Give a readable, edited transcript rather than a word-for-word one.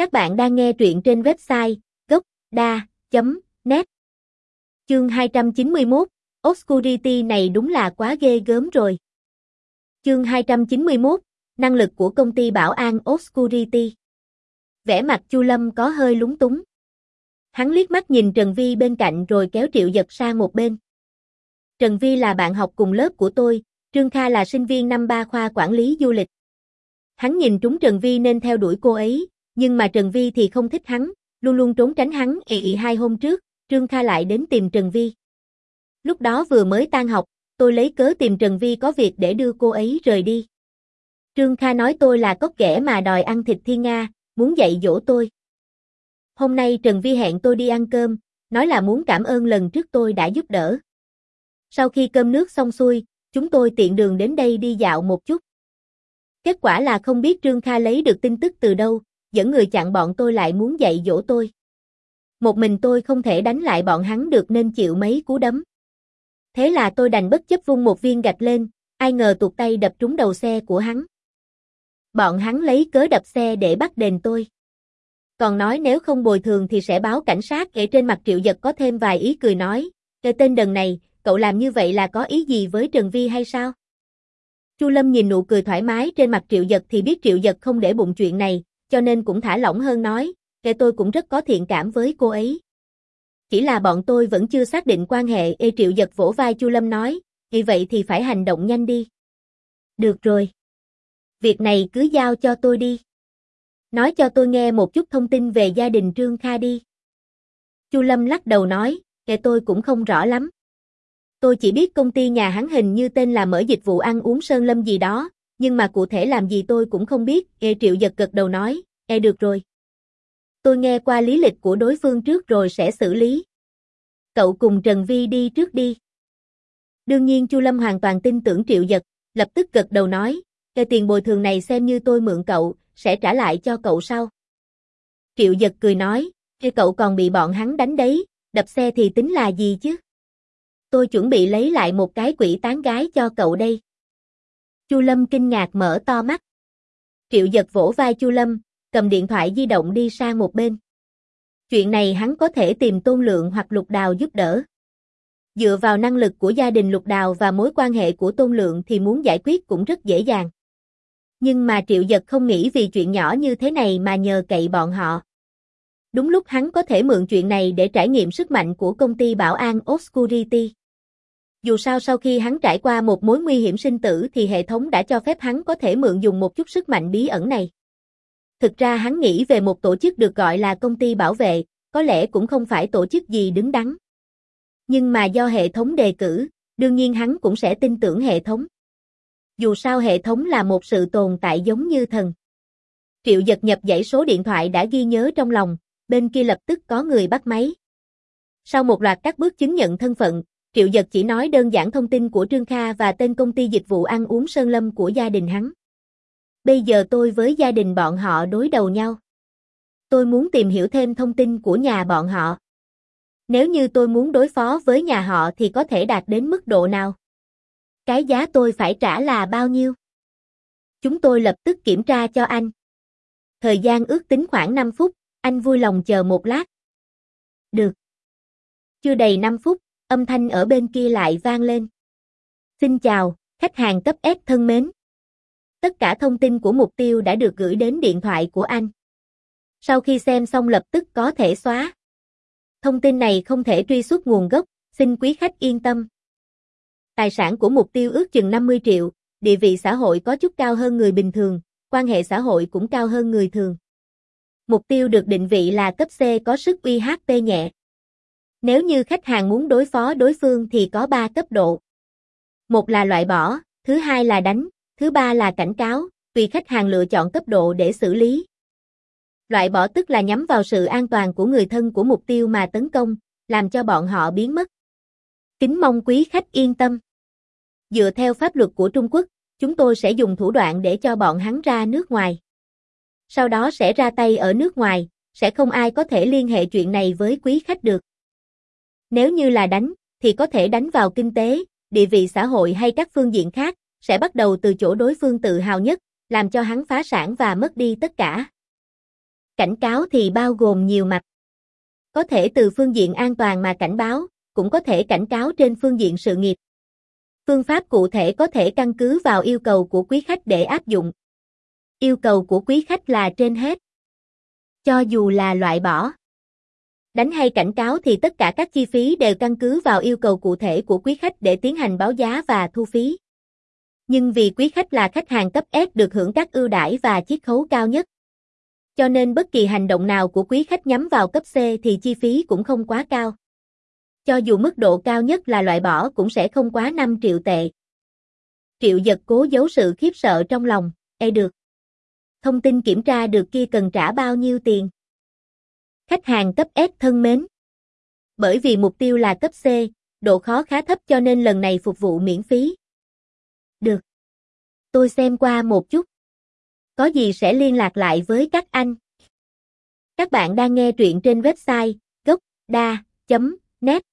Các bạn đang nghe truyện trên website gocda.net. Chương 291, Obscurity này đúng là quá ghê gớm rồi. Chương 291, năng lực của công ty bảo an Obscurity. Vẻ mặt Chu Lâm có hơi lúng túng. Hắn liếc mắt nhìn Trần Vi bên cạnh rồi kéo Triệu Dật sang một bên. Trần Vi là bạn học cùng lớp của tôi, Trương Kha là sinh viên năm 3 khoa quản lý du lịch. Hắn nhìn trúng Trần Vi nên theo đuổi cô ấy, nhưng mà Trần Vi thì không thích hắn, luôn luôn trốn tránh hắn. 2 hôm trước, Trương Kha lại đến tìm Trần Vi. Lúc đó vừa mới tan học, tôi lấy cớ tìm Trần Vi có việc để đưa cô ấy rời đi. Trương Kha nói tôi là cóc ghẻ mà đòi ăn thịt thiên nga, muốn dạy dỗ tôi. Hôm nay Trần Vi hẹn tôi đi ăn cơm, nói là muốn cảm ơn lần trước tôi đã giúp đỡ. Sau khi cơm nước xong xuôi, chúng tôi tiện đường đến đây đi dạo một chút. Kết quả là không biết Trương Kha lấy được tin tức từ đâu, dẫn người chặn bọn tôi lại muốn dạy dỗ tôi. Một mình tôi không thể đánh lại bọn hắn được nên chịu mấy cú đấm. Thế là tôi đành bất chấp vung một viên gạch lên, ai ngờ tuột tay đập trúng đầu xe của hắn. Bọn hắn lấy cớ đập xe để bắt đền tôi. Còn nói nếu không bồi thường thì sẽ báo cảnh sát. Trên mặt Triệu Dật có thêm vài ý cười nói, cái tên đần này, cậu làm như vậy là có ý gì với Trần Vi hay sao? Chu Lâm nhìn nụ cười thoải mái trên mặt Triệu Dật thì biết Triệu Dật không để bụng chuyện này, cho nên cũng thả lỏng hơn nói, cái tôi cũng rất có thiện cảm với cô ấy. Chỉ là bọn tôi vẫn chưa xác định quan hệ. Triệu Dật vỗ vai Chu Lâm nói, vì vậy thì phải hành động nhanh đi. Được rồi. Việc này cứ giao cho tôi đi. Nói cho tôi nghe một chút thông tin về gia đình Trương Kha đi. Chu Lâm lắc đầu nói, cái tôi cũng không rõ lắm. Tôi chỉ biết công ty nhà hắn hình như tên là mở dịch vụ ăn uống Sơn Lâm gì đó, nhưng mà cụ thể làm gì tôi cũng không biết. Triệu Dật gật đầu nói, được rồi. Tôi nghe qua lý lịch của đối phương trước rồi sẽ xử lý. Cậu cùng Trần Vi đi trước đi. Đương nhiên Chu Lâm hoàn toàn tin tưởng Triệu Dật, lập tức gật đầu nói, cái tiền bồi thường này xem như tôi mượn cậu, sẽ trả lại cho cậu sau. Triệu Dật cười nói, cậu còn bị bọn hắn đánh đấy, đập xe thì tính là gì chứ? Tôi chuẩn bị lấy lại một cái quỷ tán gái cho cậu đây. Chu Lâm kinh ngạc mở to mắt. Triệu Dật vỗ vai Chu Lâm, cầm điện thoại di động đi sang một bên. Chuyện này hắn có thể tìm Tôn Lượng hoặc Lục Đào giúp đỡ. Dựa vào năng lực của gia đình Lục Đào và mối quan hệ của Tôn Lượng thì muốn giải quyết cũng rất dễ dàng. Nhưng mà Triệu Dật không nghĩ vì chuyện nhỏ như thế này mà nhờ cậy bọn họ. Đúng lúc hắn có thể mượn chuyện này để trải nghiệm sức mạnh của công ty bảo an Obscurity. Dù sao sau khi hắn trải qua một mối nguy hiểm sinh tử thì hệ thống đã cho phép hắn có thể mượn dùng một chút sức mạnh bí ẩn này. Thực ra hắn nghĩ về một tổ chức được gọi là công ty bảo vệ, có lẽ cũng không phải tổ chức gì đứng đắn. Nhưng mà do hệ thống đề cử, đương nhiên hắn cũng sẽ tin tưởng hệ thống. Dù sao hệ thống là một sự tồn tại giống như thần. Triệu Dật nhập dãy số điện thoại đã ghi nhớ trong lòng, bên kia lập tức có người bắt máy. Sau một loạt các bước chứng nhận thân phận, Triệu Dật chỉ nói đơn giản thông tin của Trương Kha và tên công ty dịch vụ ăn uống Sơn Lâm của gia đình hắn. Bây giờ tôi với gia đình bọn họ đối đầu nhau. Tôi muốn tìm hiểu thêm thông tin của nhà bọn họ. Nếu như tôi muốn đối phó với nhà họ thì có thể đạt đến mức độ nào? Cái giá tôi phải trả là bao nhiêu? Chúng tôi lập tức kiểm tra cho anh. Thời gian ước tính khoảng 5 phút, anh vui lòng chờ một lát. Được. Chưa đầy 5 phút, âm thanh ở bên kia lại vang lên. Xin chào, khách hàng cấp S thân mến. Tất cả thông tin của mục tiêu đã được gửi đến điện thoại của anh. Sau khi xem xong lập tức có thể xóa. Thông tin này không thể truy xuất nguồn gốc, xin quý khách yên tâm. Tài sản của mục tiêu ước chừng 50 triệu, địa vị xã hội có chút cao hơn người bình thường, quan hệ xã hội cũng cao hơn người thường. Mục tiêu được định vị là cấp C có sức uy HP nhẹ. Nếu như khách hàng muốn đối phó đối phương thì có 3 cấp độ. Một là loại bỏ, thứ hai là đánh, thứ ba là cảnh cáo, tùy khách hàng lựa chọn cấp độ để xử lý. Loại bỏ tức là nhắm vào sự an toàn của người thân của mục tiêu mà tấn công, làm cho bọn họ biến mất. Kính mong quý khách yên tâm. Dựa theo pháp luật của Trung Quốc, chúng tôi sẽ dùng thủ đoạn để cho bọn hắn ra nước ngoài. Sau đó sẽ ra tay ở nước ngoài, sẽ không ai có thể liên hệ chuyện này với quý khách được. Nếu như là đánh, thì có thể đánh vào kinh tế, địa vị xã hội hay các phương diện khác, sẽ bắt đầu từ chỗ đối phương tự hào nhất, làm cho hắn phá sản và mất đi tất cả. Cảnh cáo thì bao gồm nhiều mặt. Có thể từ phương diện an toàn mà cảnh báo, cũng có thể cảnh cáo trên phương diện sự nghiệp. Phương pháp cụ thể có thể căn cứ vào yêu cầu của quý khách để áp dụng. Yêu cầu của quý khách là trên hết. Cho dù là loại bỏ, đánh hay cảnh cáo thì tất cả các chi phí đều căn cứ vào yêu cầu cụ thể của quý khách để tiến hành báo giá và thu phí. Nhưng vì quý khách là khách hàng cấp S được hưởng các ưu đãi và chiết khấu cao nhất, cho nên bất kỳ hành động nào của quý khách nhắm vào cấp C thì chi phí cũng không quá cao. Cho dù mức độ cao nhất là loại bỏ cũng sẽ không quá 5 triệu tệ. Triệu Giật cố giấu sự khiếp sợ trong lòng, được. Thông tin kiểm tra được kia cần trả bao nhiêu tiền? Khách hàng cấp S thân mến. Bởi vì mục tiêu là cấp C, độ khó khá thấp cho nên lần này phục vụ miễn phí. Được. Tôi xem qua một chút. Có gì sẽ liên lạc lại với các anh. Các bạn đang nghe truyện trên website gocda.net